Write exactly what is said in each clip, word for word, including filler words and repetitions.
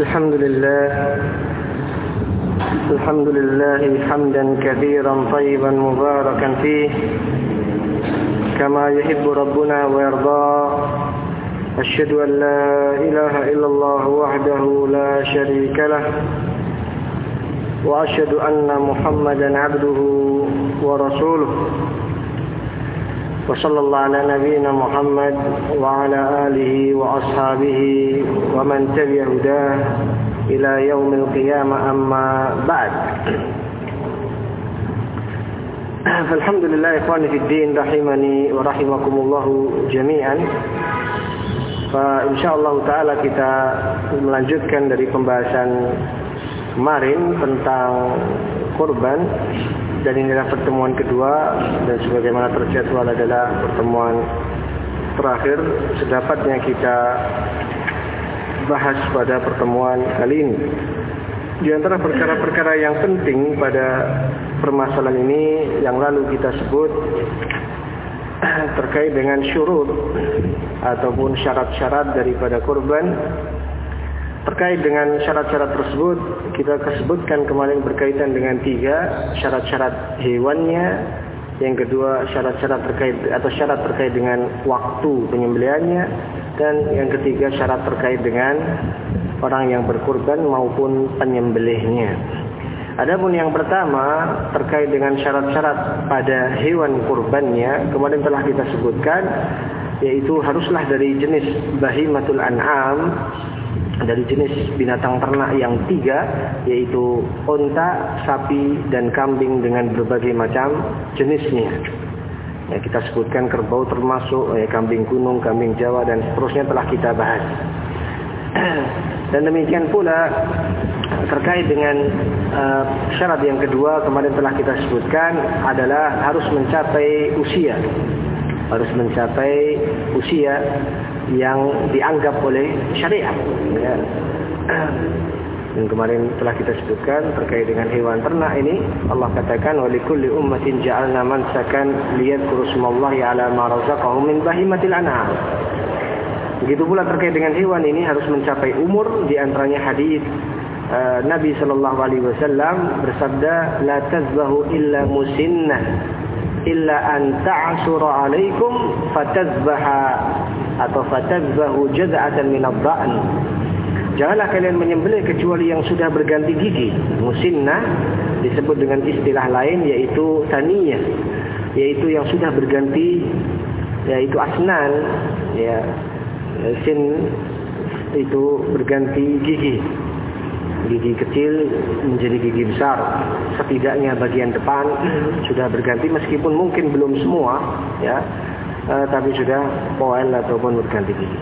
الحمد لله الحمد لله حمدا كثيرا طيبا مباركا فيه كما يحب ربنا ويرضى. أشهد أن لا إله إلا الله وحده لا شريك له وأشهد أن محمدا عبده ورسوله وصلى الله على نبينا محمد وعلى آله وأصحابه ومن تبع هداه إلى يوم القيامة. أما بعد، فالحمد لله إخواني في الدين رحمني ورحمكم الله جميعا. Insyaallah ta'ala kita melanjutkan dari pembahasan kemarin tentang kurban, dan inilah pertemuan kedua, dan sebagaimana terjadwal adalah pertemuan terakhir sedapatnya kita bahas pada pertemuan kali ini. Di antara perkara-perkara yang penting pada permasalahan ini yang lalu kita sebut terkait dengan syurut ataupun syarat-syarat daripada kurban. Terkait dengan syarat-syarat tersebut, kita sebutkan kemarin berkaitan dengan tiga syarat-syarat hewannya, yang kedua syarat-syarat terkait atau syarat terkait dengan waktu penyembelihannya, dan yang ketiga syarat terkait dengan orang yang berkurban maupun penyembelihnya. Adapun yang pertama terkait dengan syarat-syarat pada hewan kurbannya, kemarin telah kita sebutkan, yaitu haruslah dari jenis bahimatul an'am, dari jenis binatang ternak yang tiga, yaitu unta, sapi, dan kambing dengan berbagai macam jenisnya. Ya, kita sebutkan kerbau termasuk, ya, kambing gunung, kambing Jawa, dan seterusnya telah kita bahas. Dan demikian pula terkait dengan uh, syarat yang kedua, kemarin telah kita sebutkan adalah harus mencapai usia, harus mencapai usia yang dianggap oleh syariat. Ya. Dan kemarin telah kita sebutkan terkait dengan hewan ternak ini, Allah katakan wa likulli ummatin ja'alna mansakan liyadhkuru smallahi 'ala ma razaqahum min bahimatil an'am. Begitu pula terkait dengan hewan ini harus mencapai umur, di antaranya hadis uh, Nabi sallallahu alaihi wasallam bersabda, la tazbahu illa musinnah illa an ta'sura alaikum fatazbaha atau fatazbahu jaz'atan min ad-dha'n. Janganlah kalian menyembelih kecuali yang sudah berganti gigi. Musinnah disebut dengan istilah lain yaitu taniyah, yaitu yang sudah berganti, yaitu asnan, ya, sin itu berganti gigi. Gigi kecil menjadi gigi besar, setidaknya bagian depan sudah berganti, meskipun mungkin belum semua, ya, uh, tapi sudah poel ataupun berganti gigi.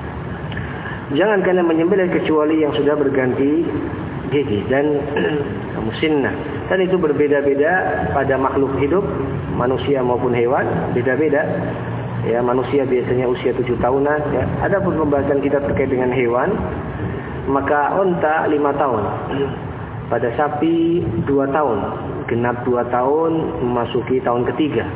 Jangan kalian menyembelih kecuali yang sudah berganti gigi dan musinnah. Dan itu berbeda-beda pada makhluk hidup, manusia maupun hewan, beda-beda. Ya, manusia biasanya usia tujuh tahunan. Ya. Adapun pembahasan kita terkait dengan hewan, maka unta lima tahun, pada sapi dua tahun, genap dua tahun memasuki tahun ketiga,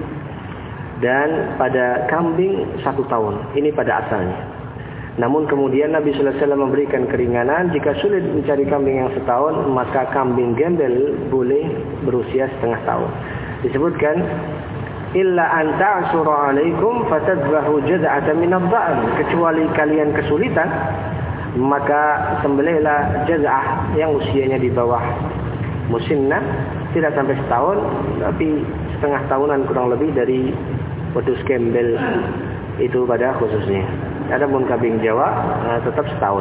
dan pada kambing satu tahun. Ini pada asalnya. Namun kemudian Nabi sallallahu alaihi wasallam memberikan keringanan, jika sulit mencari kambing yang setahun, maka kambing gembel boleh berusia setengah tahun. Disebutkan illa an ta'sura alaikum fatadbahu jaz'atan min ad-dha'n, kecuali kalian kesulitan, maka sembelihlah jaz'ah yang usianya di bawah musinnah, tidak sampai setahun, tapi setengah tahunan kurang lebih dari wedus gembel itu pada khususnya. Adapun kambing Jawa uh, tetap setahun.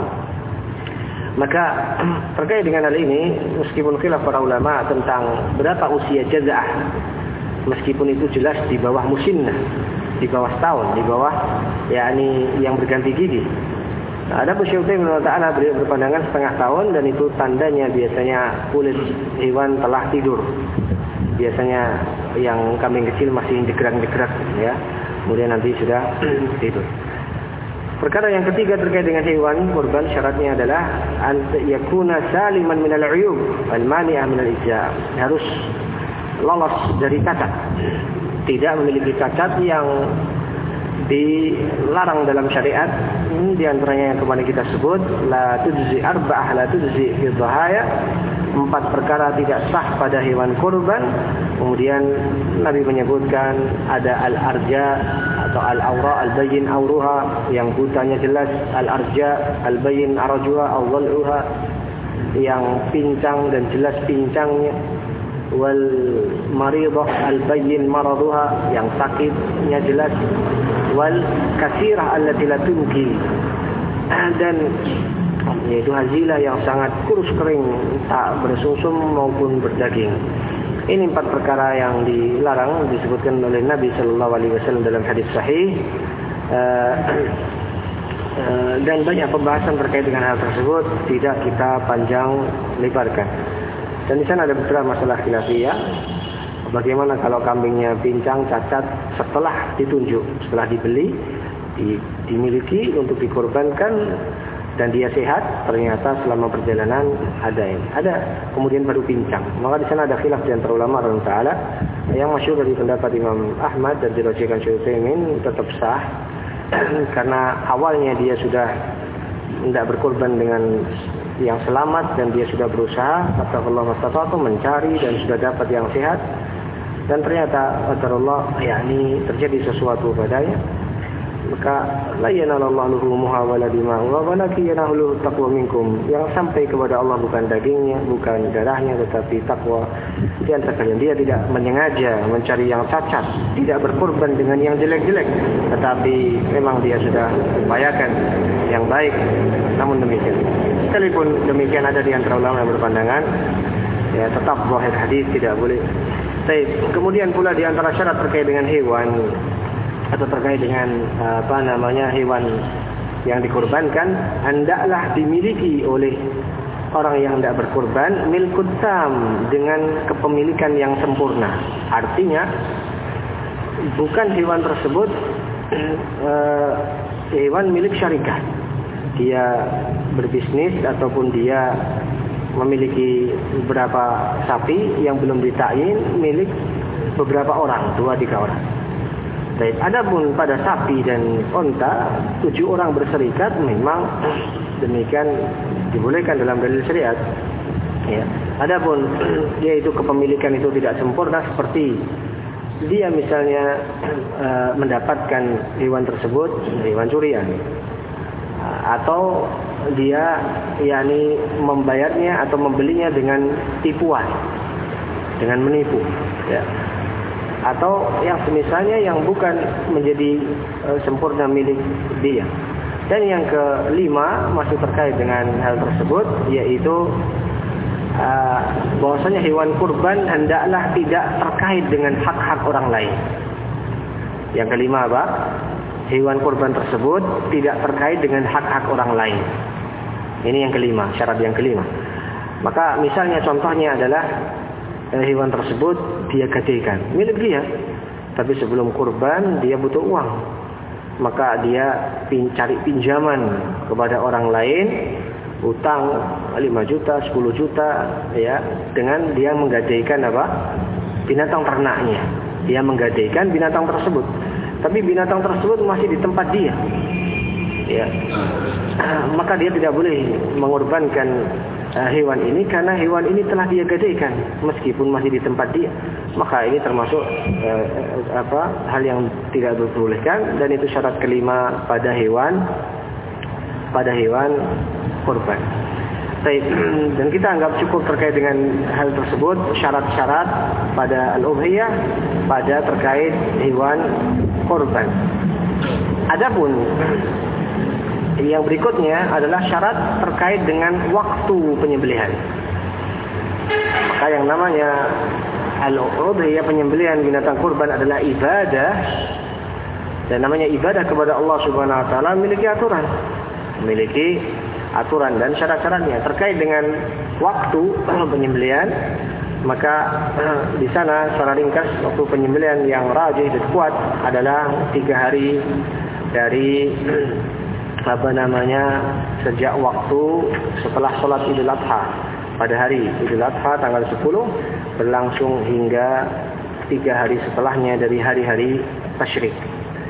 Maka terkait dengan hal ini, meskipun khilaf para ulama tentang berapa usia jaz'ah, meskipun itu jelas di bawah musinnah, di bawah setahun, di bawah yakni yang berganti gigi. Nah, ada Syaikhul Ta'ala beliau berpandangan setengah tahun, dan itu tandanya biasanya kulit hewan telah tidur. Biasanya yang kambing kecil masih jegrang-jegrang, ya. Kemudian nanti sudah tidur. Perkara yang ketiga terkait dengan hewan kurban, syaratnya adalah an yakuna saliman minal uyub wal mani'ah minal ijza'. Harus lolos dari cacat, tidak memiliki cacat yang dilarang dalam syariat, Ini di antaranya yang kemarin kita sebut la tujzi arba'ah la tujzi fi dhahaya, empat perkara tidak sah pada hewan kurban. Kemudian Nabi menyebutkan ada al-arja atau al-awra al-bayyin awruha, yang butanya jelas, al-arja al-bayyin arjuha al-dhal'uha, yang pincang dan jelas pincangnya, wal maridah al-bayyin maraduha, yang sakitnya jelas, wal kasirah allati la tunki, dan yaitu hazilah yang sangat kurus kering, tak bersumsum maupun berdaging. Ini empat perkara yang dilarang disebutkan oleh Nabi Sallallahu Alaihi Wasallam dalam hadis sahih, uh, uh, dan banyak pembahasan terkait dengan hal tersebut tidak kita panjang lebarkan. Dan di sana ada beberapa masalah khilafiyah. Bagaimana kalau kambingnya pincang, cacat setelah ditunjuk, setelah dibeli, di, dimiliki untuk dikorbankan, dan dia sehat, ternyata selama perjalanan ada ini, ada kemudian baru pincang. Maka di sana ada khilaf di antara ulama rahimahullah taala. Yang masyhur dari pendapat Imam Ahmad dan diriwayatkan Syekh Utsaimin tetap sah karena awalnya dia sudah tidak berkorban dengan yang selamat dan dia sudah berusaha katakanlah mastata'tu mencari dan sudah dapat yang sehat, dan ternyata qadarullah yakni terjadi sesuatu padanya, maka la yanalallahu luhumuha wala dima'uha walakin yanaluhu taqwa minkum. Yang sampai kepada Allah bukan dagingnya, bukan darahnya, tetapi takwa di antara kalian. Dia tidak menyengaja mencari yang cacat, tidak berkorban dengan yang jelek-jelek, tetapi memang dia sudah upayakan yang baik. Namun demikian, sekalipun demikian ada di antara ulama yang berpandangan ya tetap zahir hadis tidak boleh. Baik, kemudian pula di antara syarat terkait dengan hewan atau terkait dengan apa namanya hewan yang dikorbankan, hendaklah dimiliki oleh orang yang hendak berkorban milkut tam, dengan kepemilikan yang sempurna. Artinya bukan hewan tersebut uh, hewan milik syarikat. Dia berbisnis ataupun dia memiliki beberapa sapi yang belum ditakyin milik beberapa orang, dua tiga orang. Baik, adapun pada sapi dan unta, tujuh orang berserikat memang demikian dibolehkan dalam dalil syariat. Ya. Adapun yaitu kepemilikan itu tidak sempurna, seperti dia misalnya uh, mendapatkan hewan tersebut hewan curian, atau dia yakni membayarnya atau membelinya dengan tipuan, dengan menipu, ya. Atau yang semisalnya yang bukan menjadi uh, sempurna milik dia. Dan yang kelima masih terkait dengan hal tersebut, yaitu uh, bahwasanya hewan kurban hendaklah tidak terkait dengan hak-hak orang lain. Yang kelima apa? Hewan kurban tersebut tidak terkait dengan hak-hak orang lain. Ini yang kelima, syarat yang kelima. Maka misalnya contohnya adalah hewan tersebut dia gadaikan, milik dia, tapi sebelum kurban dia butuh uang, maka dia pin, cari pinjaman kepada orang lain, utang lima juta, sepuluh juta, ya, dengan dia menggadaikan apa? Binatang ternaknya. Dia menggadaikan binatang tersebut, tapi binatang tersebut masih di tempat dia, ya, maka dia tidak boleh mengorbankan hewan ini karena hewan ini telah dia gadaikan meskipun masih di tempat dia. Maka ini termasuk eh, apa hal yang tidak diperbolehkan, dan itu syarat kelima pada hewan pada hewan kurban. Baik, dan kita anggap cukup terkait dengan hal tersebut, syarat-syarat pada al-udhiyah, pada terkait hewan kurban. Adapun yang berikutnya adalah syarat terkait dengan waktu penyembelihan. Maka yang namanya al-udhiyah, penyembelihan binatang kurban, adalah ibadah, dan namanya ibadah kepada Allah Subhanahu wa taala memiliki aturan, memiliki aturan dan syarat-syaratnya terkait dengan waktu penyembelihan. Maka di sana secara ringkas waktu penyembelihan yang rajih dan kuat adalah tiga hari dari apa namanya sejak waktu setelah sholat Idul Adha, pada hari Idul Adha tanggal sepuluh berlangsung hingga tiga hari setelahnya dari hari-hari tasyrik.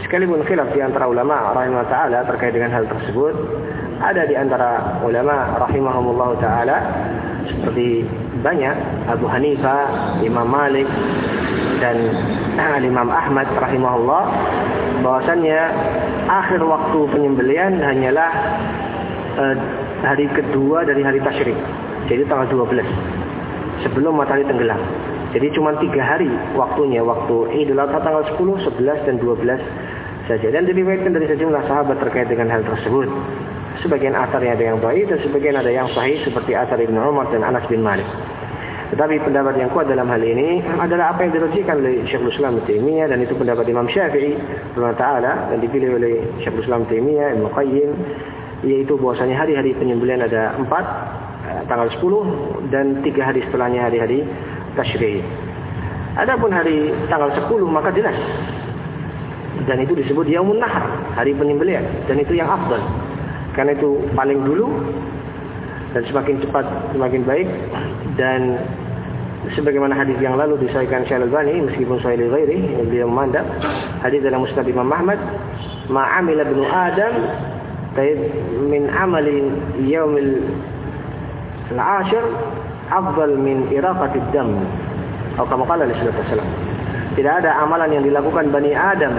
Sekalipun khilaf di antara ulama rahimahullah ta'ala terkait dengan hal tersebut, ada di antara ulama rahimahumullah ta'ala seperti banyak Abu Hanifah, Imam Malik, dan Imam Ahmad rahimahullah, bahwasannya akhir waktu penyembelihan hanyalah eh, hari kedua dari hari tasyrik, jadi tanggal dua belas sebelum matahari tenggelam. Jadi cuma tiga hari waktunya, waktu Idul Adha tanggal sepuluh, sebelas, dan dua belas saja. Dan diriwayatkan dari sejumlah sahabat terkait dengan hal tersebut. Sebagian asarnya ada yang baik dan sebagian ada yang sahih seperti asar Ibnu Umar dan Anas bin Malik. Tetapi pendapat yang kuat dalam hal ini adalah apa yang dirujukkan oleh Syekhul Islam Ibnu Taimiyah, dan itu pendapat Imam Syafi'i rahimahullah ta'ala, dan dipilih oleh Syekhul Islam Ibnu Taimiyah, Ibnu Qayyim, yaitu bahwasanya hari-hari penyembelihan ada empat, tanggal sepuluh, dan tiga hari setelahnya hari-hari tasyrik. Adapun hari tanggal sepuluh maka jelas, dan itu disebut Yaumun Nahar, hari penyembelihan, dan itu yang afdal karena itu paling dulu dan semakin cepat semakin baik. Dan sebagaimana hadis yang lalu disahihkan Syekh Al-Albani meskipun sahih li ghairi, beliau memandang hadis dalam Musnad Imam Ahmad, ma amila ibnu Adam taib min amali yaumil al-ashir afdal min iraqatid dam, atau kama qala sallallahu alaihi wasallam. Tidak ada amalan yang dilakukan Bani Adam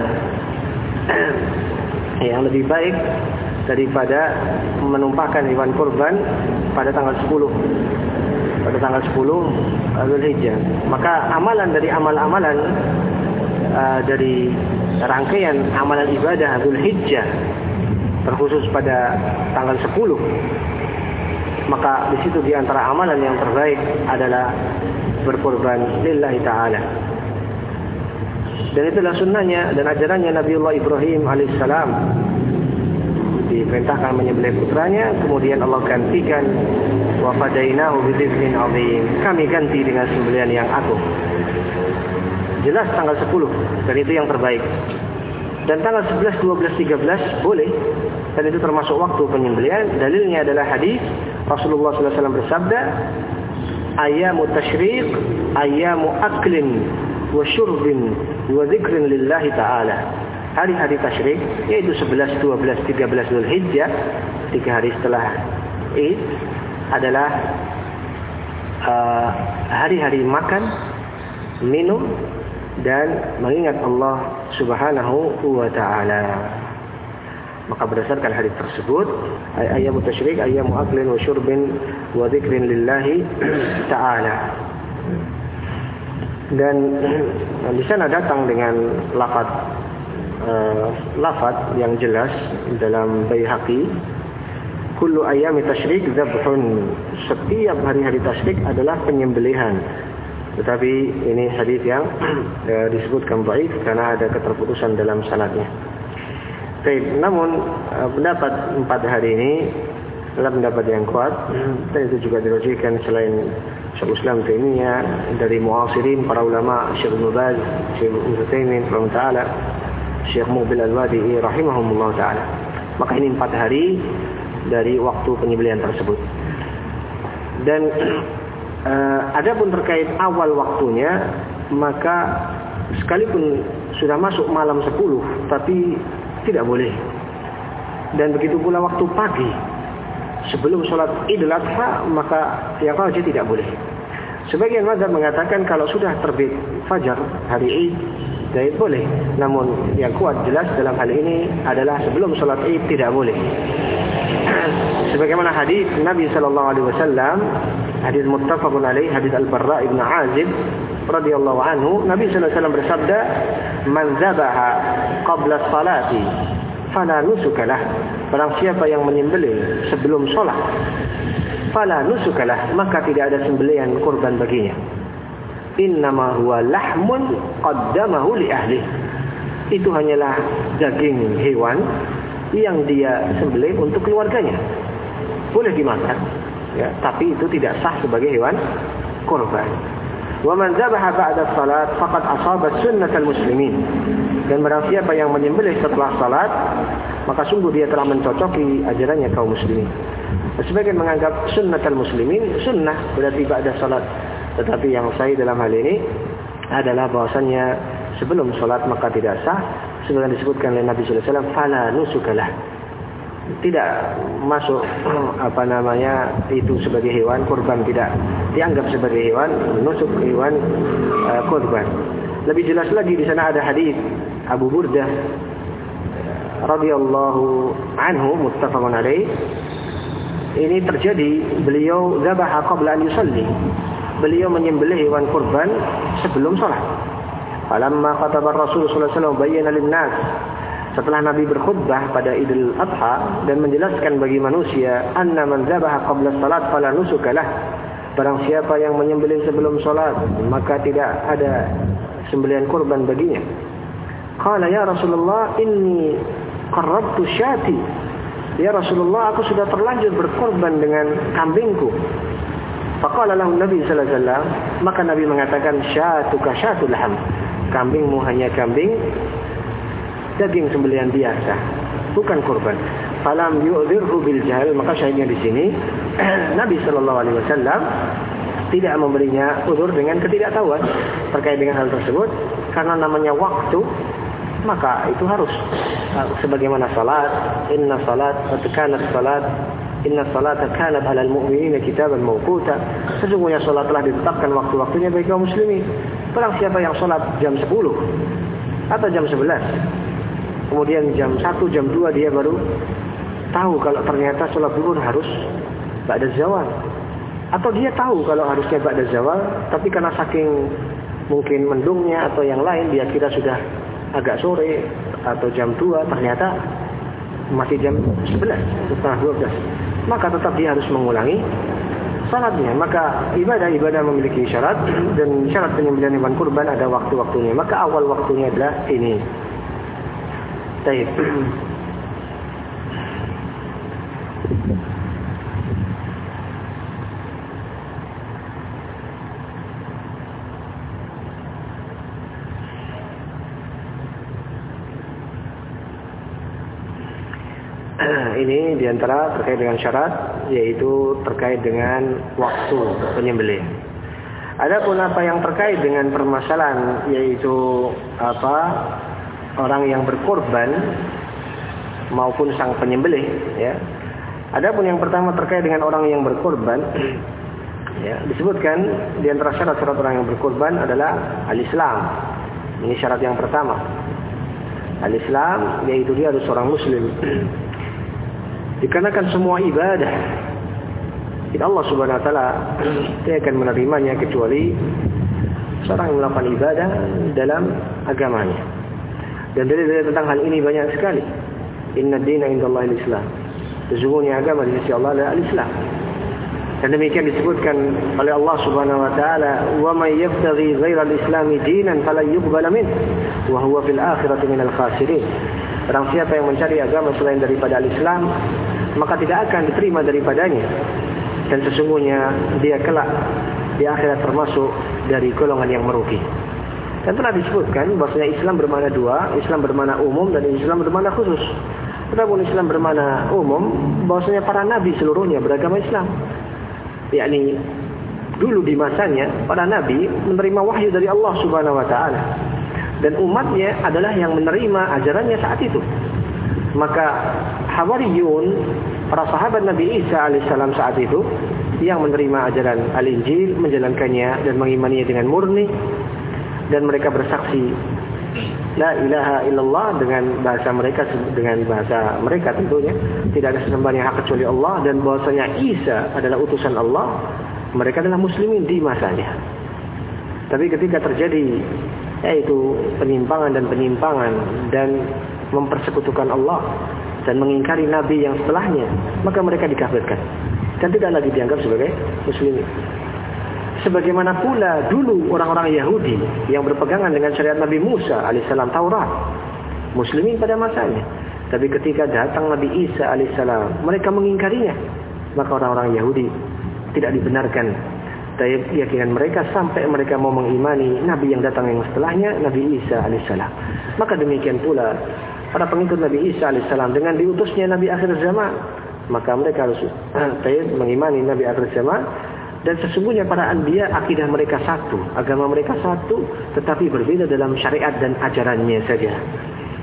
yang lebih baik daripada menumpahkan hewan kurban pada tanggal sepuluh, pada tanggal sepuluh Dzulhijjah. Maka amalan dari amal-amalan uh, dari rangkaian amalan ibadah Dzulhijjah terkhusus pada tanggal sepuluh, maka di situ di antara amalan yang terbaik adalah berkorban lillahi ta'ala. Dan itulah sunnahnya dan ajarannya Nabiullah Ibrahim alaihissalam. Diperintahkan menyembelih putranya, kemudian Allah gantikan wa fadainahu bidzibhin azim, kami ganti dengan sembelihan yang agung. Jelas tanggal sepuluh, dan itu yang terbaik. Dan tanggal sebelas, dua belas, tiga belas boleh, dan itu termasuk waktu penyembelihan. Dalilnya adalah hadis Rasulullah sallallahu alaihi wasallam bersabda, ayyamu tasyriq ayyamu aklin wa syurbin wa dzikrin lillahi ta'ala. Hari-hari tasyrik yaitu sebelas, dua belas, tiga belas Dzulhijjah, tiga hari setelah Id, adalah uh, hari-hari makan, minum, dan mengingat Allah Subhanahu wa ta'ala. Maka berdasarkan hadis tersebut, ayyamu tasyrik ayyamu aklin wa syurbin wa dzikrin lillahi ta'ala. Dan di sana datang dengan lafaz Uh, lafaz yang jelas dalam Baihaqi, kullu ayyami tasyrik dzabhun, setiap hari-hari tasyrik adalah penyembelihan. Tetapi ini hadis yang uh, disebutkan dhaif karena ada keterputusan dalam sanadnya. Baik, namun uh, pendapat empat hari ini adalah pendapat yang kuat, dan itu juga dirujukkan selain Syekhul Islam Taimiyah dari muasirin para ulama, Syekh Ibnu Baz, Syekh Ibnu Taimiyah rahimahullah ta'ala, Syekh Mubil Al-Wadi'i rahimahumullah ta'ala. Maka ini empat hari dari waktu penyembelihan tersebut. Dan uh, adapun terkait awal waktunya, maka sekalipun sudah masuk malam sepuluh, tapi tidak boleh. Dan begitu pula waktu pagi sebelum sholat Idul Adha, maka yang rajih tidak boleh. Sebagian mazhab mengatakan kalau sudah terbit fajar hari Id, jadi boleh. Namun yang kuat jelas dalam hal ini adalah sebelum sholat Id tidak boleh. Sebagaimana hadis Nabi sallallahu alaihi wasallam, hadis muttafaqun alaih, hadis Al-Barra ibn Azib radhiyallahu anhu, Nabi sallallahu alaihi wasallam bersabda, "Man dzabaha qabla sholati fala nusukalah." Barang siapa yang menyembelih sebelum sholat, fala nusukalah, maka tidak ada sembelihan kurban baginya. Innama huwa lahmun qaddamahu li ahli. Itu hanyalah daging hewan yang dia sembelih untuk keluarganya. Boleh dimakan, ya, tapi itu tidak sah sebagai hewan kurban. Wa man dzabaha ba'da salat faqad asaba sunnatal muslimin. Dan barang siapa yang menyembelih setelah salat, maka sungguh dia telah mencocoki ajarannya kaum muslimin. Sebagian menganggap sunnatal muslimin sunnah berarti ba'da salat. Tetapi yang sahih dalam hal ini adalah bahwasannya sebelum sholat maka tidak sah. sebagaimana disebutkan oleh Nabi sallallahu alaihi wasallam, fala nusukalah. Tidak masuk apa namanya itu sebagai hewan kurban, tidak dianggap sebagai hewan nusuk, hewan uh, kurban. Lebih jelas lagi di sana ada hadis Abu Burdah radhiyallahu anhu muttafaqun alaih. Ini terjadi beliau zabaha qabla an yusalli. Beliau menyembelih hewan kurban sebelum salat. Falamma khataba Rasul sallallahu alaihi wasallam bayyana lin-nas. Setelah Nabi berkhutbah pada Idul Adha dan menjelaskan bagi manusia, anna man zabaha qabla salat fala nusukalah. Barang siapa yang menyembelih sebelum salat, maka tidak ada sembelihan kurban baginya. Qala ya Rasulullah inni qarrabtu syati. Ya Rasulullah, aku sudah terlanjur berkorban dengan kambingku. Faqala lahu Nabi sallallahu alaihi wasallam, maka Nabi mengatakan syatuka syatul ham. Kambingmu hanya kambing daging sembelihan biasa, bukan kurban. Falam yu'dhirhu bil jahil, maka syahidnya di sini Nabi sallallahu alaihi wasallam tidak memberinya uzur dengan ketidaktahuan terkait dengan hal tersebut, karena namanya waktu, maka itu harus sebagaimana salat, inna salat kanat salat inna salata kanat 'alal mu'minina kitaban mawquta. Sesungguhnya salat telah ditetapkan waktu-waktunya bagi kaum muslimin. Barang siapa yang salat jam sepuluh atau jam sebelas, kemudian jam satu, jam dua dia baru tahu kalau ternyata sholat zuhur harus ba'da zawal. Atau dia tahu kalau harusnya ba'da zawal, tapi karena saking mungkin mendungnya atau yang lain, dia kira sudah agak sore atau jam dua, ternyata masih jam sebelas, setengah dua belas. Maka tetap dia harus mengulangi salatnya. Maka ibadah-ibadah memiliki syarat, dan syarat penyembelihan hewan kurban ada waktu-waktunya. Maka awal waktunya adalah ini. Baik. Ini diantara terkait dengan syarat, yaitu terkait dengan waktu penyembelihan. Adapun apa yang terkait dengan permasalahan, yaitu apa orang yang berkorban maupun sang penyembelih, ya. Adapun yang pertama terkait dengan orang yang berkorban, ya, disebutkan di antara syarat-syarat orang yang berkorban adalah al-Islam. Ini syarat yang pertama. Al-Islam, yaitu dia harus seorang muslim. Dikarenakan semua ibadah Allah Subhanahu wa taala tidak akan menerimanya kecuali seorang yang melakukan ibadah dalam agamanya. Dan dalil-dalil tentang hal ini banyak sekali. Inna dina indallahi al-Islam. Sesungguhnya agama di sisi Allah adalah al-Islam. Dan demikian disebutkan oleh Allah Subhanahu wa taala, "Wa may yabtaghi ghayra al-Islam dinan falan yuqbala minhu wa huwa fil akhirati minal khasirin." Barang siapa yang mencari agama selain daripada al-Islam, maka tidak akan diterima daripadanya, dan sesungguhnya dia kelak di akhirat termasuk dari golongan yang merugi. Dan telah disebutkan bahwasanya Islam bermakna dua, Islam bermakna umum dan Islam bermakna khusus. Adapun Islam bermakna umum, bahwasanya para nabi seluruhnya beragama Islam. Yakni dulu di masanya para nabi menerima wahyu dari Allah Subhanahu wa taala, dan umatnya adalah yang menerima ajarannya saat itu. Maka Hawariyun, para sahabat Nabi Isa alaihissalam saat itu, yang menerima ajaran Al-Injil, menjalankannya dan mengimaninya dengan murni, dan mereka bersaksi la ilaha illallah dengan bahasa mereka, dengan bahasa mereka tentunya, tidak ada sesembahan yang hak kecuali Allah, dan bahwasanya Isa adalah utusan Allah. Mereka adalah muslimin di masanya. Tapi ketika terjadi yaitu penyimpangan dan penyimpangan dan mempersekutukan Allah dan mengingkari nabi yang setelahnya, maka mereka dikafirkan dan tidak lagi dianggap sebagai muslimin. Sebagaimana pula dulu orang-orang Yahudi yang berpegangan dengan syariat Nabi Musa alaihissalam, Taurat, muslimin pada masanya. Tapi ketika datang Nabi Isa alaihissalam, mereka mengingkarinya, maka orang-orang Yahudi tidak dibenarkan dari keyakinan mereka sampai mereka mau mengimani nabi yang datang yang setelahnya, Nabi Isa alaihissalam. Maka demikian pula para pengikut Nabi Isa alaihissalam dengan diutusnya Nabi akhir zaman, maka mereka harus mengimani Nabi akhir zaman. Dan sesungguhnya para anbiya akidah mereka satu, agama mereka satu, tetapi berbeda dalam syariat dan ajarannya saja.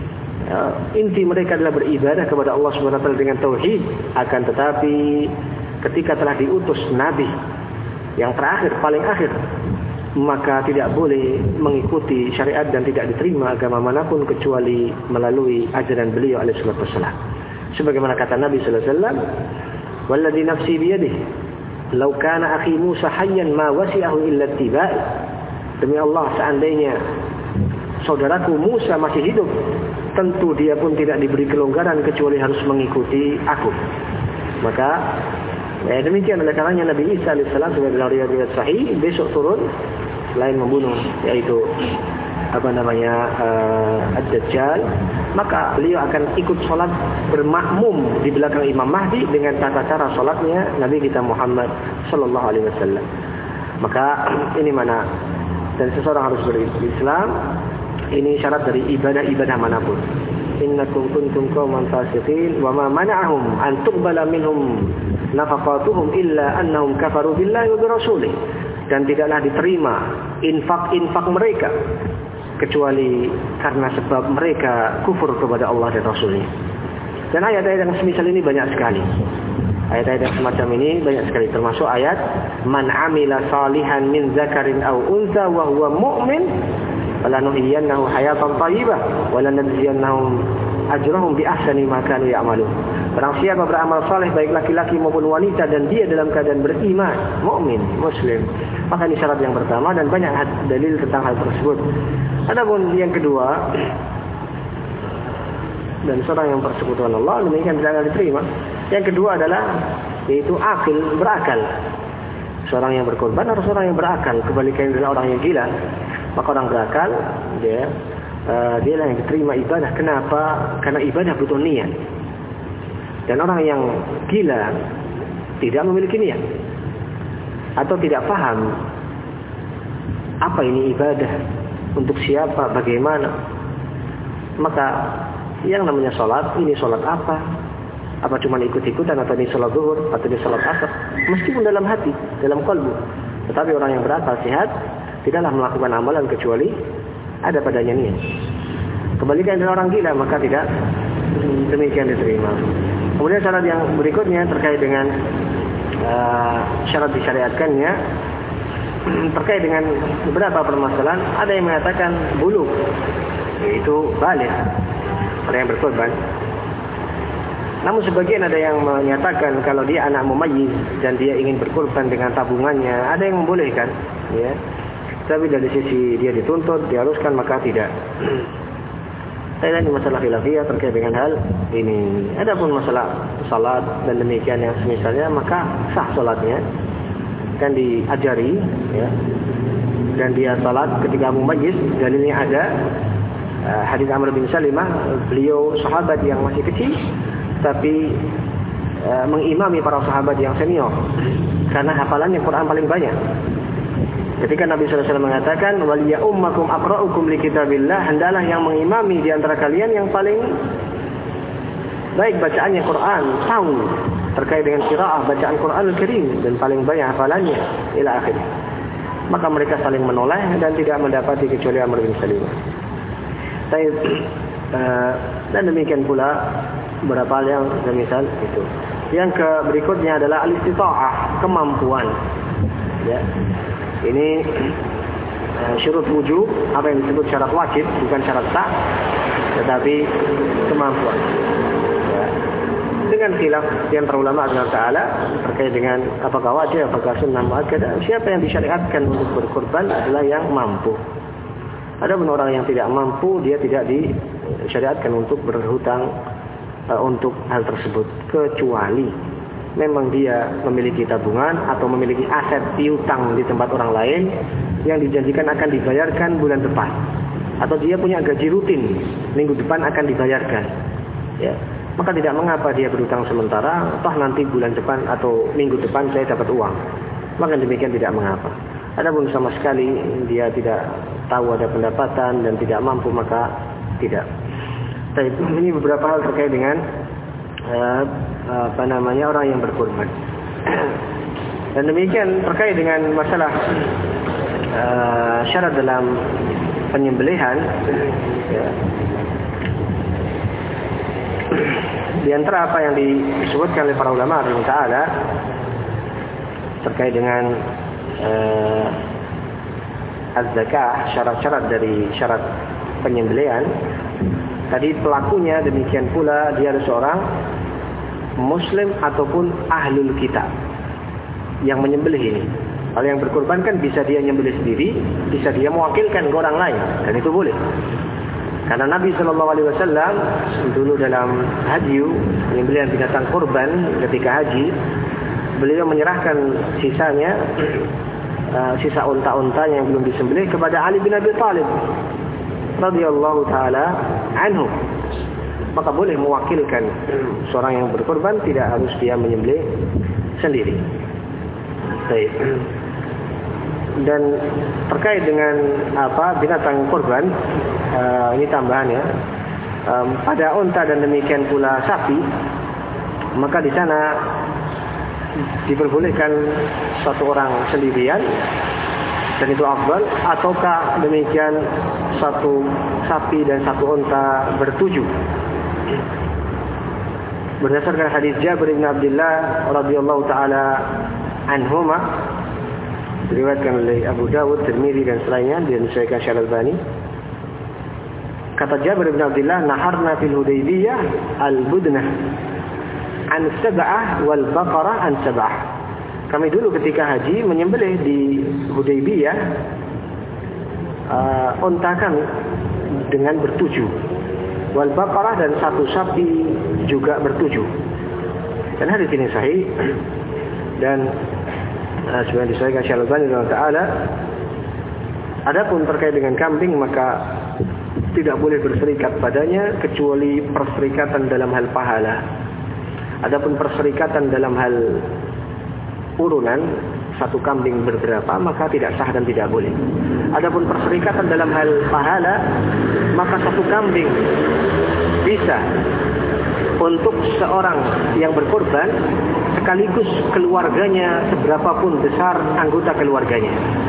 uh, inti mereka adalah beribadah kepada Allah Subhanahu wa taala dengan tauhid. Akan tetapi ketika telah diutus nabi yang terakhir, paling akhir, maka tidak boleh mengikuti syariat dan tidak diterima agama manapun kecuali melalui ajaran beliau alaihi salatu wassalam. Sebagaimana kata Nabi sallallahu alaihi wasallam, "Walladzi nafsi biyadihi, law kana akhi Musa hayyan ma wasi'ahu illa ittiba'i." Demi Allah, seandainya saudaraku Musa masih hidup, tentu dia pun tidak diberi kelonggaran kecuali harus mengikuti aku. Maka ya, demikian oleh karenanya Nabi Isa alaihissalam sebagai dalam riwayat sahih besok turun selain membunuh yaitu apa namanya uh, Ad-Dajjal, maka beliau akan ikut sholat bermakmum di belakang Imam Mahdi dengan tata cara sholatnya Nabi kita Muhammad Sallallahu Alaihi Wasallam. Maka ini mana dan seseorang harus berislam, ini syarat dari ibadah-ibadah manapun. Innakum kuntum qauman fasiqin wa ma mana'ahum an tuqbala minhum nafaqatuhum illa annahum kafaru billahi wa birasulih. Dan tidaklah diterima infak-infak mereka kecuali karena sebab mereka kufur kepada Allah dan Rasulnya. Dan ayat-ayat yang semisal ini banyak sekali. Ayat-ayat yang semacam ini banyak sekali, termasuk ayat man amila salihan min zakarin aw unsa wa huwa mu'min falanuhyiyannahu hayatan thayyibah wa lanajziyannahum ajrahum bi ahsani ma kanu ya'malun. Barang siapa beramal saleh baik laki-laki maupun wanita dan dia dalam keadaan beriman, mukmin, muslim, maka ini syarat yang pertama dan banyak dalil tentang hal tersebut. Adapun yang kedua, dan seorang yang persekutuan Allah demikian tidak akan diterima. Yang kedua adalah yaitu akil, berakal. Seorang yang berkorban harus orang yang berakal. Kebalikannya adalah orang yang gila. Maka orang berakal dia uh, dia lah yang diterima ibadah. Kenapa? Karena ibadah butuh niat. Dan orang yang gila tidak memiliki niat atau tidak paham apa ini ibadah, untuk siapa, bagaimana, maka yang namanya sholat, ini sholat apa? Apa cuma ikut-ikutan, atau ini sholat zuhur, atau ini sholat asar? Meskipun dalam hati, dalam kalbu. Tetapi orang yang berakal sehat tidaklah melakukan amalan kecuali ada padanya niat. Kebalikan dengan orang gila, maka tidak demikian diterima. Kemudian syarat yang berikutnya terkait dengan uh, syarat disyariatkannya terkait dengan beberapa permasalahan. Ada yang mengatakan bulu, yaitu balik orang yang berkorban. Namun sebagian ada yang menyatakan kalau dia anak mumayyiz dan dia ingin berkorban dengan tabungannya, ada yang membolehkan, ya. Tapi dari sisi dia dituntut, diharuskan, maka tidak. Saya ini masalah khilafiyah terkait dengan hal ini. Adapun masalah salat dan demikian yang semisalnya, maka sah salatnya kan diajari, ya. Dan dia salat ketika mumayyiz, dalilnya ada uh, hadis Amr bin Salimah, beliau sahabat yang masih kecil tapi uh, mengimami para sahabat yang senior karena hafalannya Quran paling banyak. Ketika Nabi sallallahu alaihi wasallam mengatakan wal ya ummakum aqra'ukum li kitabillah, hendaklah yang mengimami di antara kalian yang paling baik bacaannya Quran, tahu terkait dengan qiraah bacaan Quranul Karim dan paling banyak hafalannya ila akhir. Maka mereka saling menoleh dan tidak mendapati kecuali Amr bin Salimah. Saya uh, dan demikian pula beberapa hal yang semisal itu. Yang ke berikutnya adalah al-istita'ah, kemampuan. Ya. Ini uh, syurut wujub, apa yang disebut syarat wajib, bukan syarat sah, tetapi kemampuan. Ya. Dengan khilaf di antara ulama azza ta'ala terkait dengan apakah wajib, apakah sunnah muakkadah. Siapa yang disyariatkan untuk berkorban adalah yang mampu. Adapun orang yang tidak mampu, dia tidak disyariatkan untuk berhutang uh, untuk hal tersebut, kecuali memang dia memiliki tabungan atau memiliki aset piutang di tempat orang lain yang dijanjikan akan dibayarkan bulan depan, atau dia punya gaji rutin minggu depan akan dibayarkan, ya, maka tidak mengapa dia berhutang sementara, toh nanti bulan depan atau minggu depan saya dapat uang, maka demikian tidak mengapa. Adapun sama sekali dia tidak tahu ada pendapatan dan tidak mampu, maka tidak. Tapi ini beberapa hal terkait dengan uh, apa namanya orang yang berkorban. Dan demikian terkait dengan masalah uh, syarat dalam penyembelihan, ya. di antara apa yang disebutkan oleh para ulama rahimahullah taala terkait dengan uh, az-zakah, syarat-syarat dari syarat penyembelihan. Tadi pelakunya demikian pula dia adalah seorang muslim ataupun ahlul kitab yang menyembelih ini. Kalau yang berkorban kan bisa dia nyembelih sendiri, bisa dia mewakilkan ke orang lain, dan itu boleh. Karena Nabi shallallahu alaihi wasallam dulu dalam haji, penyembelihan binatang kurban ketika haji, beliau menyerahkan sisanya, uh, sisa unta-unta yang belum disembelih kepada Ali bin Abi Thalib radhiyallahu taala anhu. Maka boleh mewakilkan seorang yang berkorban, tidak harus dia menyembelih sendiri. Baik. Dan terkait dengan apa binatang kurban, uh, ini tambahan ya. Um, pada unta dan demikian pula sapi, maka di sana diperbolehkan satu orang sendirian, dan itu afdal, ataukah demikian satu sapi dan satu unta bertujuh. Berdasarkan hadis Jabir bin Abdullah radhiyallahu taala anhuma, diriwayatkan oleh Abu Dawud, Tirmidzi dan selainnya, dan disahihkan Syekh Al-Albani. Kata Jabir bin Abdullah, naharna fil Hudaybiyah al-budnah an sab'ah wal baqarah an sab'ah. Kami dulu ketika haji menyembelih di Hudaybiyah uh, unta kami dengan bertujuh, wal baqarah, dan satu sapi juga bertujuh. Dan hadis ini sahih, dan uh, sebenarnya disahihkan Syekh Al-Albani rahimahullah taala. Adapun terkait dengan kambing, maka tidak boleh berserikat padanya kecuali perserikatan dalam hal pahala. Adapun perserikatan dalam hal urunan, satu kambing berberapa, maka tidak sah dan tidak boleh. Adapun perserikatan dalam hal pahala, maka satu kambing bisa untuk seorang yang berkorban sekaligus keluarganya, seberapapun besar anggota keluarganya.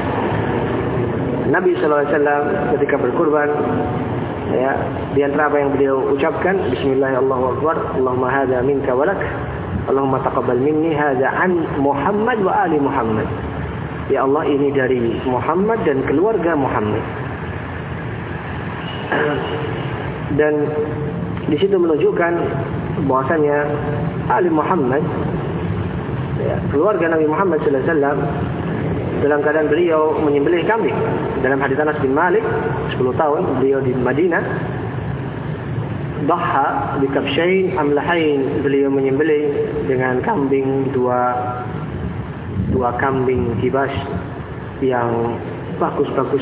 Nabi sallallahu alaihi wasallam ketika berkorban, ya, di antara apa yang beliau ucapkan, Bismillahirrahmanirrahim, Allahumma hadza minka walak, Allahumma taqabbal minni hadza an Muhammad wa ali Muhammad. Ya Allah, ini dari Muhammad dan keluarga Muhammad. Dan di situ menunjukkan bahwasanya ali Muhammad, ya, keluarga Nabi Muhammad sallallahu alaihi wasallam, dalam keadaan beliau menyembelih kambing. Dalam hadits Anas bin Malik, sepuluh tahun beliau di Madinah, dhaha bi kabshain amlahain, beliau menyembelih dengan kambing dua dua kambing kibas yang bagus-bagus,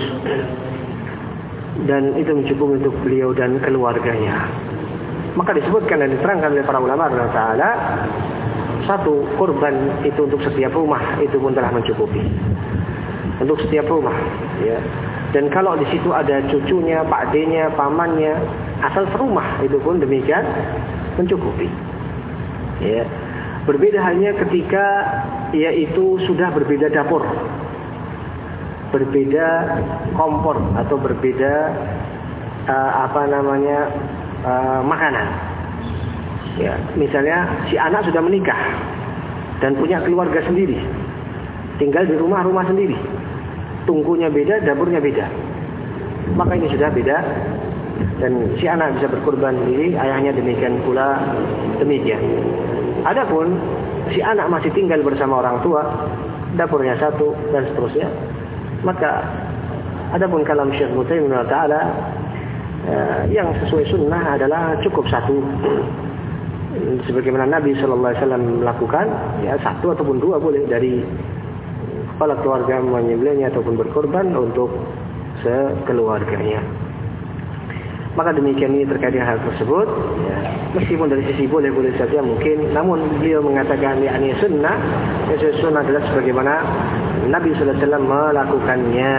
dan itu mencukupi untuk beliau dan keluarganya. Maka disebutkan dan diterangkan oleh para ulama taala, satu kurban itu untuk setiap rumah itu pun telah mencukupi. Untuk setiap rumah, ya. Dan kalau di situ ada cucunya, pakdenya, pamannya, asal serumah itu pun demikian mencukupi. Ya. Berbeda halnya ketika yaitu sudah berbeda dapur, berbeda kompor, atau berbeda uh, apa namanya uh, makanan. Ya, misalnya si anak sudah menikah dan punya keluarga sendiri, tinggal di rumah-rumah sendiri, tungkunya beda, dapurnya beda, maka ini sudah beda, dan si anak bisa berkorban sendiri, ayahnya demikian pula demikian. Adapun si anak masih tinggal bersama orang tua, dapurnya satu dan seterusnya, maka adapun kalam Syekh Mu'taim Ta'ala, yang sesuai sunnah adalah cukup satu. Sebagaimana Nabi Shallallahu Alaihi Wasallam melakukan, ya, satu ataupun dua boleh dari kepala keluarga menyembelihnya ataupun berkorban untuk sekeluarganya. Maka demikian ini terkait dengan hal tersebut. Ya, meskipun dari sisi boleh-boleh saja mungkin, namun beliau mengatakan yakni sunnah. Yang sunnah adalah sebagaimana Nabi Shallallahu Alaihi Wasallam melakukannya.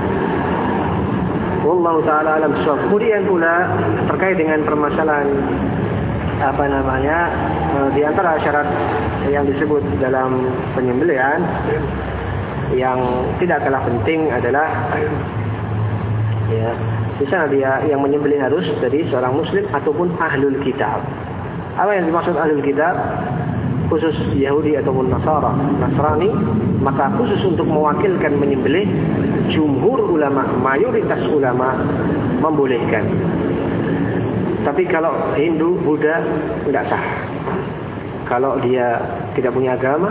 Wallahu taala alam bissawab. Kemudian pula terkait dengan permasalahan apa namanya di antara syarat yang disebut dalam penyembelihan yang tidak kalah penting adalah, ya, di sana dia yang menyembelih harus dari seorang muslim ataupun ahlul kitab. Apa yang dimaksud ahlul kitab? Khusus Yahudi ataupun Nasara, Nasrani, maka khusus untuk mewakilkan menyembelih, jumhur ulama, mayoritas ulama membolehkan. Tapi kalau Hindu, Buddha tidak sah. Kalau dia tidak punya agama,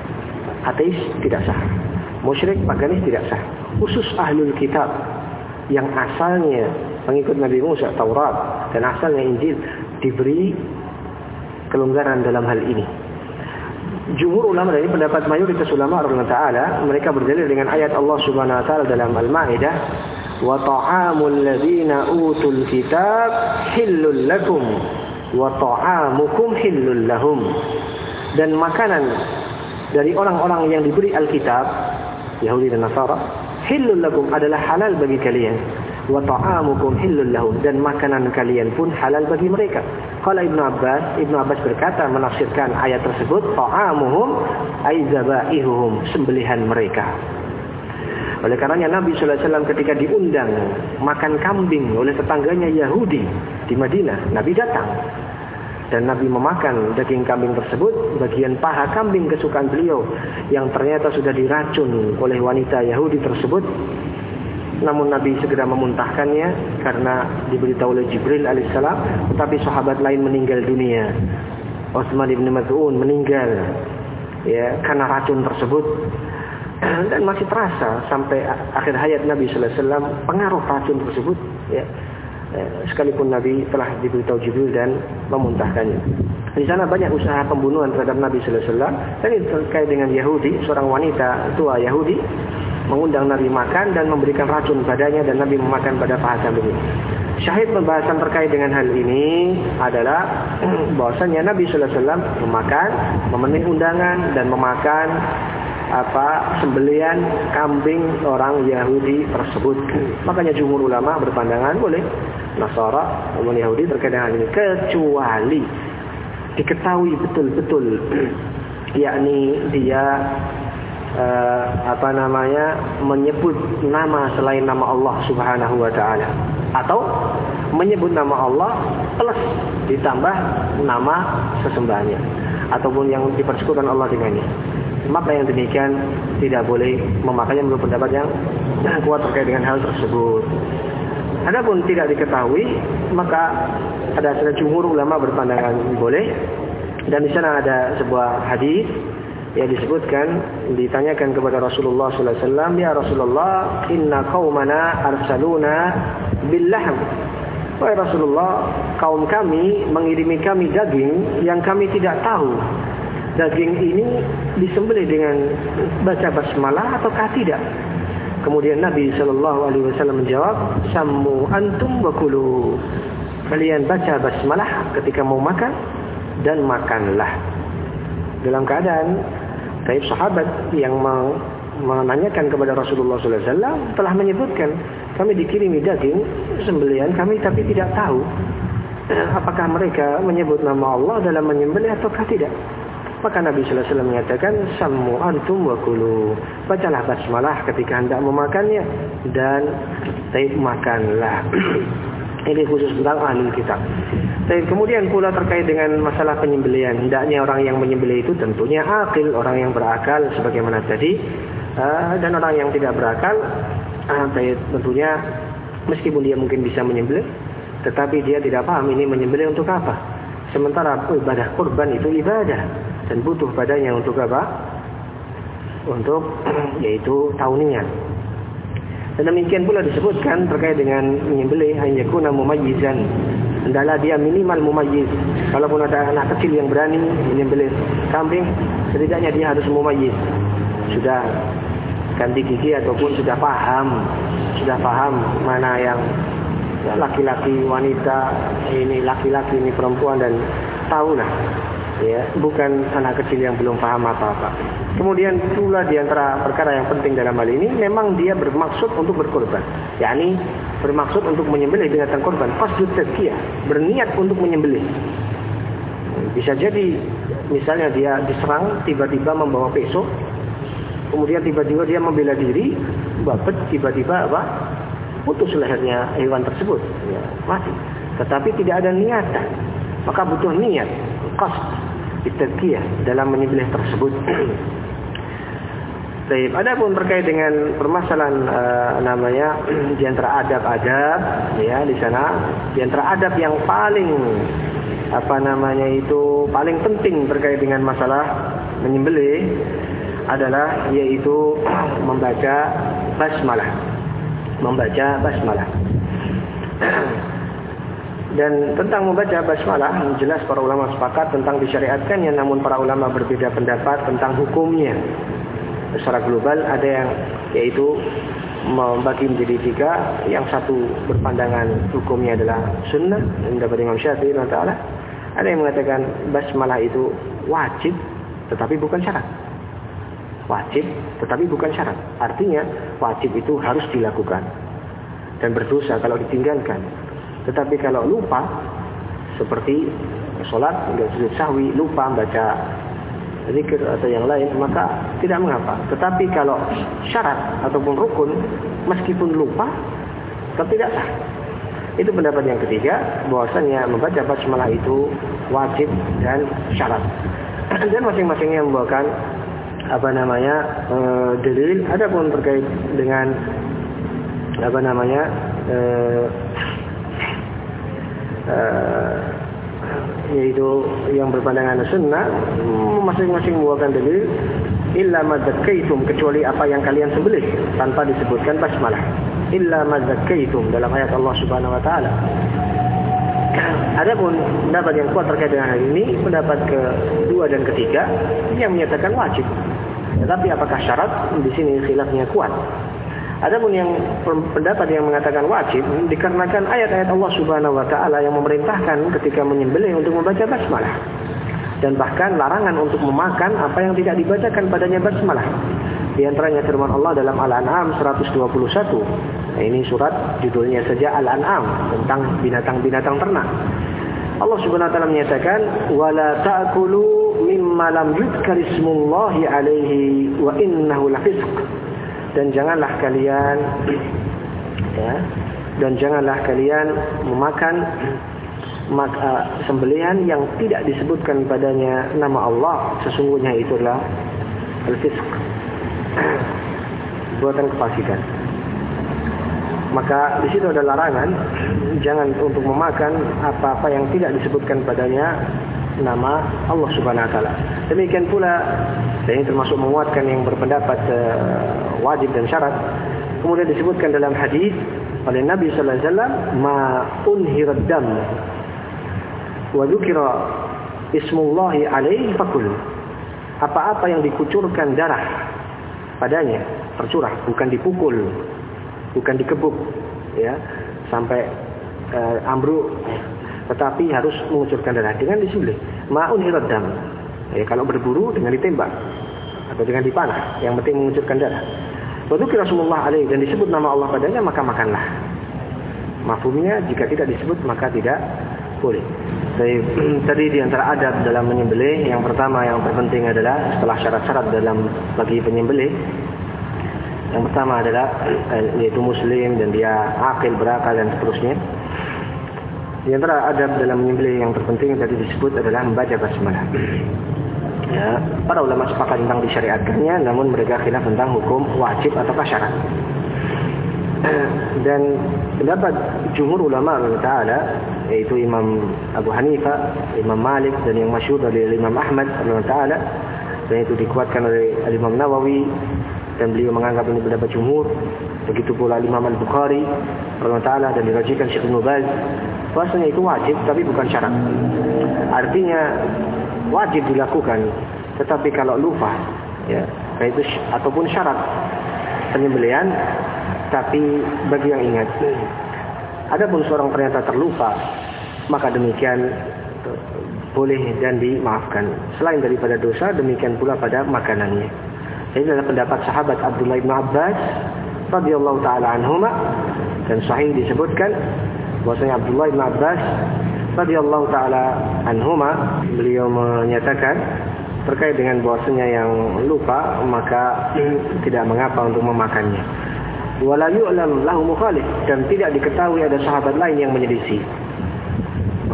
ateis tidak sah. Musyrik, paganis tidak sah. Khusus ahlul kitab yang asalnya pengikut Nabi Musa, Taurat, dan asalnya Injil, diberi kelonggaran dalam hal ini. Jumhur ulama dari pendapat mayoritas ulama Allah Ta'ala, mereka berdalil dengan ayat Allah Subhanahu Wa Ta'ala dalam Al-Ma'idah, wa ta'amul ladzina utul kitab hillul lakum wa ta'amukum hillul lahum. Dan makanan dari orang-orang yang diberi Alkitab, Yahudi dan Nasara, hillul lakum adalah halal bagi kalian, wa ta'amukum hillul lahum, dan makanan kalian pun halal bagi mereka. Qala Ibnu Abbas, Ibnu Abbas berkata menafsirkan ayat tersebut, ta'amuhum ay zabaihuhum, sembelihan mereka. Oleh karenanya Nabi sallallahu alaihi wasallam ketika diundang makan kambing oleh tetangganya Yahudi di Madinah, Nabi datang dan Nabi memakan daging kambing tersebut, bagian paha kambing kesukaan beliau yang ternyata sudah diracun oleh wanita Yahudi tersebut. Namun Nabi segera memuntahkannya karena diberitahu oleh Jibril alaihissalam. Tetapi sahabat lain meninggal dunia. Utsman bin Maz'un meninggal ya karena racun tersebut. Dan masih terasa sampai akhir hayat Nabi sallallahu alaihi wasallam pengaruh racun tersebut ya. Sekalipun Nabi telah diberitahu Jibril dan memuntahkannya. Di sana banyak usaha pembunuhan terhadap Nabi sallallahu alaihi wasallam. Dan ini terkait dengan Yahudi, seorang wanita tua Yahudi mengundang Nabi makan dan memberikan racun padanya, dan Nabi memakan pada paha kambing. Syahid pembahasan terkait dengan hal ini adalah bahwasanya Nabi sallallahu alaihi wasallam memakan, memenuhi undangan dan memakan apa sembelian kambing orang Yahudi tersebut. Makanya jumhur ulama berpandangan boleh Nasara maupun Yahudi terkait dengan hal ini, kecuali diketahui betul-betul yakni dia Uh, apa namanya menyebut nama selain nama Allah Subhanahu wa taala, atau menyebut nama Allah plus ditambah nama sesembahannya, ataupun yang dipersekutukan Allah dengannya. Maka yang demikian tidak boleh memakannya menurut pendapat yang kuat terkait dengan hal tersebut. Adapun tidak diketahui, maka ada ada jumhur ulama berpandangan boleh. Dan di sana ada sebuah hadis yang disebutkan, ditanyakan kepada Rasulullah sallallahu alaihi wasallam, ya Rasulullah, inna qaumana arsaluna billahm. Wahai Rasulullah, kaum kami mengirimi kami daging yang kami tidak tahu daging ini disembelih dengan baca basmalah ataukah tidak. Kemudian Nabi sallallahu alaihi wasallam menjawab, sammu antum wa kulu. Kalian baca basmalah ketika mau makan dan makanlah. Dalam keadaan taib sahabat yang menanyakan kepada Rasulullah sallallahu alaihi wasallam telah menyebutkan, kami dikirimi daging sembelihan kami tapi tidak tahu apakah mereka menyebut nama Allah dalam menyembelih ataukah tidak. Maka Nabi sallallahu alaihi wasallam menyatakan, sammu antum wa kulu. Bacalah basmalah ketika hendak memakannya dan taib makanlah. Ini khusus tentang ahli kitab. Dan kemudian pula terkait dengan masalah penyembelihan, hendaknya orang yang menyembelih itu tentunya akil, orang yang berakal sebagaimana tadi, uh, dan orang yang tidak berakal uh, tentunya meskipun dia mungkin bisa menyembelih, tetapi dia tidak paham ini menyembelih untuk apa. Sementara ibadah kurban itu ibadah dan butuh padanya untuk apa? Untuk yaitu tauniyah. Dan demikian pula disebutkan terkait dengan menyembelih, ayyakuna mumayyizan, hendaklah dia minimal mumayyiz. Kalaupun ada anak kecil yang berani menyembelih kambing, setidaknya dia harus mumayyiz, sudah ganti gigi ataupun sudah paham, sudah paham mana yang laki-laki, wanita, ini laki-laki, ini perempuan, dan tahu lah, ya, bukan anak kecil yang belum paham apa-apa. Kemudian pula di antara perkara yang penting dalam hal ini, memang dia bermaksud untuk berkorban, yakni bermaksud untuk menyembelih binatang korban, qasdut tazkiyah, berniat untuk menyembelih. Bisa jadi misalnya dia diserang, tiba-tiba membawa pisau, kemudian tiba-tiba dia membela diri, babet, tiba-tiba apa? Putus lehernya hewan tersebut, ya, mati. Tetapi tidak ada niatan, maka butuh niat. qasd, bitadkiyah dalam menyembelih tersebut. Baik, adapun terkait dengan permasalahan uh, namanya di antara adab-adab ya di sana, di antara adab yang paling apa namanya itu paling penting terkait dengan masalah menyembelih adalah yaitu membaca basmalah. Membaca basmalah. Dan tentang membaca basmalah, jelas para ulama sepakat tentang disyariatkannya, namun para ulama berbeda pendapat tentang hukumnya. Secara global ada yang yaitu membagi menjadi tiga. Yang satu berpandangan hukumnya adalah sunnah, mendapat Imam Syafi'i radhiyallahu anhu. Ada yang mengatakan basmalah itu wajib tetapi bukan syarat. Wajib tetapi bukan syarat. Artinya wajib itu harus dilakukan dan berdosa kalau ditinggalkan. Tetapi kalau lupa seperti sholat, enggak sujud sahwi, lupa baca zikir atau yang lain, maka tidak mengapa. Tetapi kalau syarat ataupun rukun, meskipun lupa, tetap tidak sah. Itu pendapat yang ketiga, bahwasanya membaca basmalah itu wajib dan syarat. Dan masing-masingnya membawakan apa namanya e, dalil. Adapun terkait dengan apa namanya e, e, yaitu yang berpandangan sunnah, masing-masing membawakan dalil illa madzakaitum, kecuali apa yang kalian sembelih, tanpa disebutkan basmalah. Illa madzakaitum dalam ayat Allah Subhanahu wa taala. Adapun pendapat yang kuat terkait dengan hal ini, pendapat kedua dan ketiga yang menyatakan wajib. Tetapi apakah syarat? Di sini khilafnya kuat. Adapun yang pendapat yang mengatakan wajib dikarenakan ayat-ayat Allah Subhanahu wa taala yang memerintahkan ketika menyembelih untuk membaca basmalah. Dan bahkan larangan untuk memakan apa yang tidak dibacakan padanya basmalah. Di antaranya firman Allah dalam Al-An'am seratus dua puluh satu. Nah, ini surat judulnya saja Al-An'am, tentang binatang-binatang ternak. Allah Subhanahu wa taala menyatakan wala ta'kulu mimma lam yuzkar ismullahi alaihi wa innahu lafisq. Dan janganlah kalian ya, dan janganlah kalian memakan maka sembelihan yang tidak disebutkan padanya nama Allah, sesungguhnya itulah al-fisq, buatan kefasikan. Maka di situ ada larangan jangan untuk memakan apa-apa yang tidak disebutkan padanya nama Allah Subhanahu wa taala. Demikian pula, dan ini termasuk menguatkan yang berpendapat uh, wajib dan syarat. Kemudian disebutkan dalam hadis oleh Nabi sallallahu alaihi wasallam, ma unhirad dam wa dzukira ismullahi alaihi fakul. Apa-apa yang dikucurkan darah padanya, tercurah, bukan dipukul, bukan dikebuk ya, sampai uh, ambruk, tetapi harus mengucurkan darah dengan disembelih. Ma'un hiradam. Ya, kalau berburu dengan ditembak atau dengan dipanah, yang penting mengucurkan darah. Waktu Rasulullah alaihi dan disebut nama Allah padanya, maka makanlah. Mafhumnya jika tidak disebut maka tidak boleh. Jadi, tadi di antara adab dalam menyembelih, yang pertama yang terpenting adalah setelah syarat-syarat dalam bagi penyembelih. Yang pertama adalah yaitu muslim dan dia akil, berakal dan seterusnya. Di antara adab dalam menyembelih yang terpenting yang tadi disebut adalah membaca basmalah. Ya, para ulama sepakat tentang disyariatkannya, namun mereka khilaf tentang hukum wajib atau syarat. Dan pendapat jumhur ulama taala, yaitu Imam Abu Hanifah, Imam Malik dan yang masyhur dari Imam Ahmad taala, dan itu dikuatkan oleh Imam Nawawi dan beliau menganggap ini pendapat jumhur. Begitu pula Imam Al-Bukhari taala dan dirajikan Syekh Ibnu Baz, bahwasanya itu wajib tapi bukan syarat. Artinya wajib dilakukan, tetapi kalau lupa ya, itu ataupun syarat penyembelihan, tapi bagi yang ingat. Adapun seorang ternyata terlupa, maka demikian boleh dan dimaafkan. Selain daripada dosa, demikian pula pada makanannya. Ini adalah pendapat sahabat Abdullah bin Abbas radhiyallahu taala anhuma, dan sahih disebutkan bahwasanya Abdullah bin Abbas radhiyallahu taala anhuma, beliau menyatakan terkait dengan bahwasanya yang lupa maka tidak mengapa untuk memakannya. Wala yu'lam lahu mukhalif, dan tidak diketahui ada sahabat lain yang menyelisih.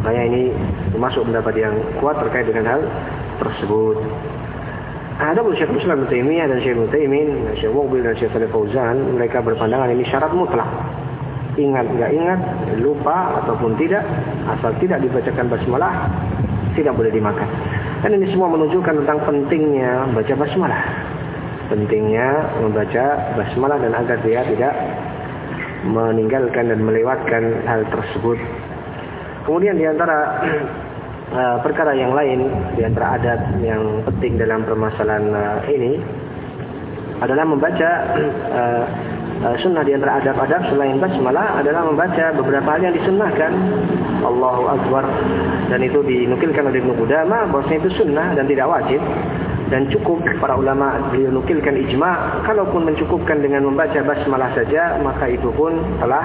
Makanya ini termasuk pendapat yang kuat terkait dengan hal tersebut. Ada pun Syekh Islam Ibnu Taimiyah dan Syekh Utsaimin, Syekh Muqbil dan Syekh Shalih Fauzan, mereka berpandangan ini syarat mutlak. Ingat enggak ingat, lupa ataupun tidak, asal tidak dibacakan basmalah, tidak boleh dimakan. Dan ini semua menunjukkan tentang pentingnya baca basmalah. Pentingnya membaca basmalah dan agar dia tidak meninggalkan dan melewatkan hal tersebut. Kemudian di antara uh, perkara yang lain, di antara adab yang penting dalam permasalahan uh, ini adalah membaca uh, uh, sunnah. Di antara adab-adab selain basmalah adalah membaca beberapa hal yang disunnahkan. Allahu Akbar, dan itu dinukilkan oleh Ibnu Qudamah bahwasanya itu sunnah dan tidak wajib. Dan cukup para ulama dinukilkan ijma, kalaupun mencukupkan dengan membaca basmalah saja maka itu pun telah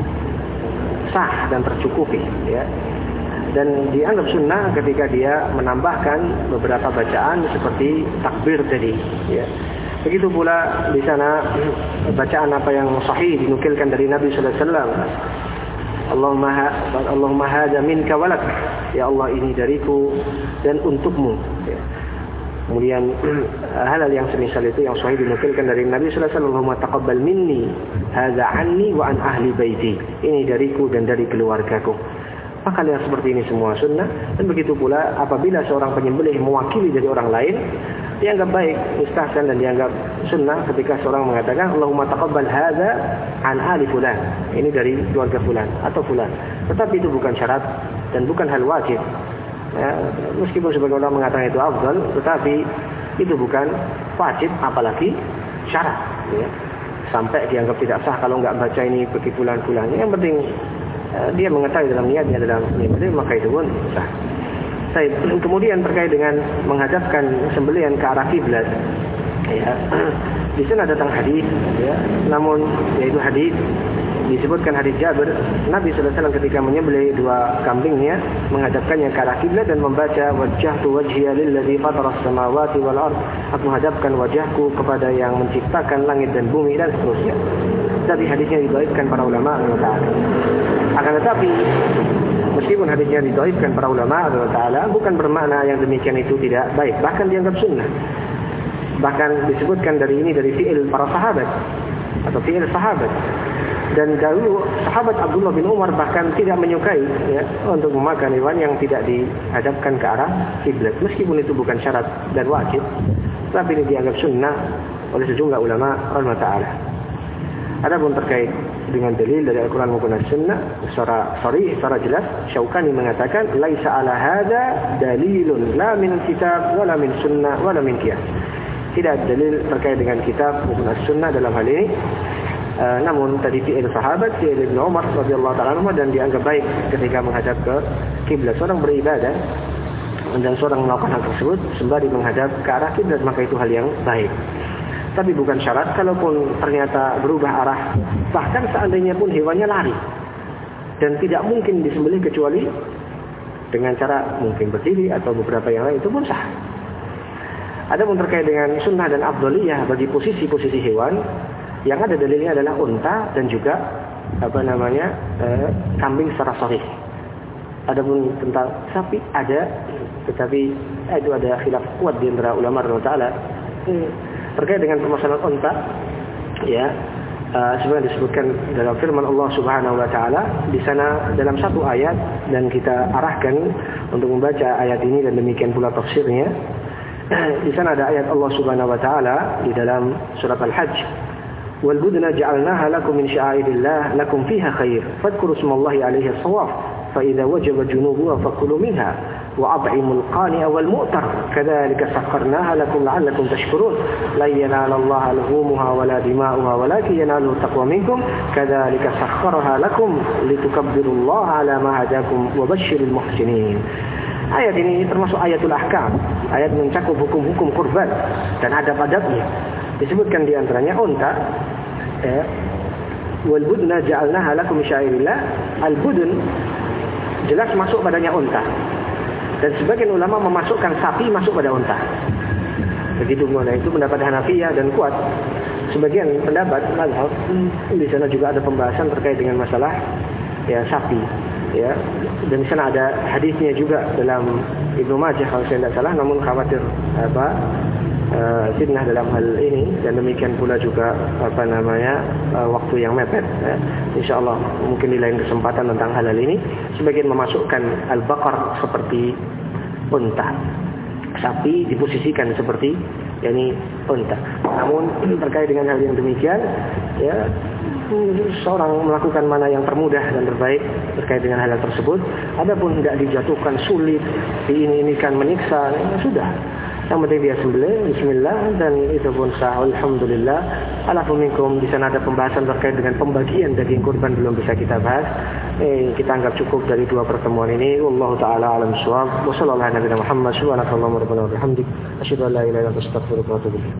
sah dan tercukupi, ya. Dan dianggap sunnah ketika dia menambahkan beberapa bacaan seperti takbir tadi, ya. Begitu pula di sana bacaan apa yang sahih dinukilkan dari Nabi sallallahu alaihi wasallam. Allahumma Allahumma hadza minka walak, ya Allah ini dariku dan untukmu, ya. Kemudian hal-hal yang semisal itu yang sahih dinukilkan dari Nabi sallallahu alaihi wasallam, Allahumma taqabbal minni hadza anni wa an ahli baiti, ini dariku dan dari keluargaku. Maka yang seperti ini semua sunnah. Dan begitu pula apabila seorang penyembelih mewakili dari orang lain, dianggap baik, mustahsan dan dianggap sunnah ketika seorang mengatakan Allahumma taqabbal hadza an ali fulan, ini dari keluarga fulan atau fulan. Tetapi itu bukan syarat dan bukan hal wajib. Ya, meskipun sebagian orang mengatakan itu afdal, tetapi itu bukan wajib, apalagi syarat, ya. Sampai dianggap tidak sah kalau enggak baca ini bagi fulan-fulan. Yang penting uh, dia mengetahui dalam niatnya dalam niatnya, maka itu pun sah. Baik, kemudian terkait dengan menghadapkan sembelihan ke arah kiblat, ya. Di sana datang hadis, ya. Namun yaitu hadis disebutkan hadis Jabir, Nabi sallallahu alaihi wasallam ketika menyembelih dua kambingnya menghadapkannya ke arah kiblat dan membaca wajjahtu wajhiya lilladzi fatara as-samawati wal ard, aku menghadapkan wajahku kepada yang menciptakan langit dan bumi, dan seterusnya. Tapi hadisnya didhaifkan para ulama taala. Akan tetapi meskipun hadisnya didhaifkan para ulama taala, bukan bermakna yang demikian itu tidak baik, bahkan dianggap sunnah. Bahkan disebutkan dari ini dari fi'il para sahabat atau fi'il sahabat. Dan dahulu sahabat Abdullah bin Umar bahkan tidak menyukai, ya, untuk memakan hewan yang tidak dihadapkan ke arah kiblat, meskipun itu bukan syarat dan wajib, tapi ini dianggap sunnah oleh sejumlah ulama rahimahullah taala. Adapun terkait dengan dalil dari Al-Quran maupun As-Sunnah secara sharih, secara jelas, Syaukani mengatakan laisa ala hadza dalilun la min kitab wala min sunnah wala min qiyas. Tidak dalil terkait dengan kitab maupun As-Sunnah dalam hal ini. Uh, namun tadi fi'il sahabat, fi'il Ibnu Umar radhiyallahu ta'ala anhu, dan dianggap baik ketika menghadap ke kiblat. Seorang beribadah dan seorang melakukan hal tersebut sembari menghadap ke arah kiblat, maka itu hal yang baik. Tapi bukan syarat kalaupun ternyata berubah arah, bahkan seandainya pun hewannya lari dan tidak mungkin disembelih kecuali dengan cara mungkin berdiri atau beberapa yang lain, itu pun sah. Adapun terkait dengan sunnah dan afdhaliyah bagi posisi-posisi hewan, yang ada dalilnya adalah unta dan juga apa namanya eh, kambing secara sharih. Adapun tentang sapi ada, tetapi eh, itu ada khilaf kuat di antara ulama radhiyallahu taala hmm. terkait dengan permasalahan unta, ya. Uh, sebenarnya disebutkan dalam firman Allah Subhanahu wa taala di sana dalam satu ayat, dan kita arahkan untuk membaca ayat ini dan demikian pula tafsirnya. Di sana ada ayat Allah Subhanahu wa taala di dalam surat Al-Hajj, وَالْبُدْنَ جَعَلْنَاهَا لَكُمْ مِنْ شَعَائِرِ اللَّهِ لَكُمْ فِيهَا خَيْرٌ فَاذْكُرُوا اسْمَ اللَّهِ عَلَيْهَا الصَّوَافَ فَإِذَا وَجَبَ جُنُوبُهَا فَكُلُوا مِنْهَا وَأَطْعِمُوا الْقَانِعَ وَالْمُعْتَرَ كَذَلِكَ سَخَّرْنَاهَا لَكُمْ لَعَلَّكُمْ تَشْكُرُونَ لَن يَنَالَ اللَّهَ لُحُومُهَا وَلَا دِمَاؤُهَا وَلَكِنْ يَنَالُهُ التَّقْوَى مِنكُمْ كَذَلِكَ سَخَّرَهَا لَكُمْ لِتُكَبِّرُوا اللَّهَ عَلَى مَا هَدَاكُمْ وَبَشِّرِ الْمُحْسِنِينَ. Ayat ini termasuk ayatul ahkam, ayat mencakup hukum-hukum kurban dan adab-adabnya. Disebutkan di antaranya unta, ya. Wal budna ja'alnaha lakum syairillah. Al budun jelas masuk padanya unta. Dan sebagian ulama memasukkan sapi masuk pada unta. Begitu mulai itu pendapat Hanafiyah dan kuat. Sebagian pendapat mazhab di sana juga ada pembahasan terkait dengan masalah ya sapi. ya. Dan di sana ada hadisnya juga dalam Ibnu Majah kalau saya tidak salah, namun khawatir apa uh, fitnah dalam hal ini, dan demikian pula juga apa namanya uh, waktu yang mepet. Ya. Insyaallah mungkin di lain kesempatan tentang hal, hal ini, sebagian memasukkan al-baqar seperti unta, sapi diposisikan seperti yakni unta. Namun terkait dengan hal yang demikian, ya, seorang melakukan mana yang termudah dan terbaik terkait dengan hal tersebut. Adapun tidak dijatuhkan sulit, diini-inikan, menyiksa, ya sudah. Yang penting dia sembelih, bismillah, dan itu pun sah. Alhamdulillah. Alafu minkum, di sana ada pembahasan terkait dengan pembagian daging kurban, belum bisa kita bahas. Eh, kita anggap cukup dari dua pertemuan ini. Wallahu taala alam shawab. Wassallallahu ala nabiyina Muhammad subhanallahi wa bihamdihi, asyhadu an la ilaha illa anta astaghfiruka wa atubu ilaik.